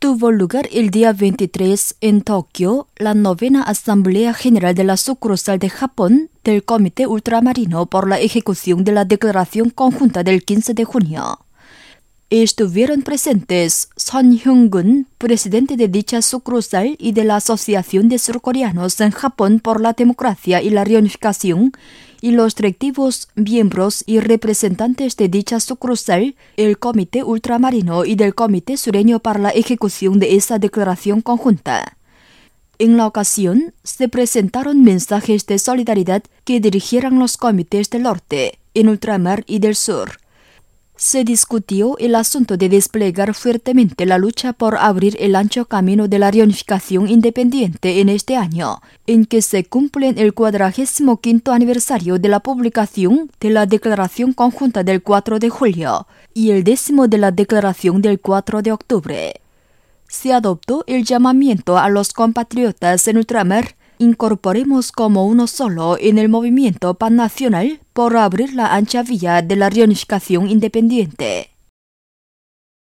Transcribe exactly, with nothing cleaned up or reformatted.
Tuvo lugar el día veintitrés en Tokio la novena Asamblea General de la Sucursal de Japón del Comité Ultramarino por la ejecución de la Declaración Conjunta del quince de junio. Estuvieron presentes Son Hyung-gun, presidente de dicha sucursal y de la Asociación de Surcoreanos en Japón por la Democracia y la Reunificación, y los directivos, miembros y representantes de dicha sucursal, el Comité Ultramarino y del Comité Sureño para la ejecución de esa declaración conjunta. En la ocasión, se presentaron mensajes de solidaridad que dirigieran los comités del norte, en ultramar y del sur. Se discutió el asunto de desplegar fuertemente la lucha por abrir el ancho camino de la reunificación independiente en este año, en que se cumple el cuadragésimo quinto aniversario de la publicación de la Declaración Conjunta del cuatro de julio y el décimo de la Declaración del cuatro de octubre. Se adoptó el llamamiento a los compatriotas en ultramar: incorporemos como uno solo en el movimiento pannacional por abrir la ancha vía de la reunificación independiente.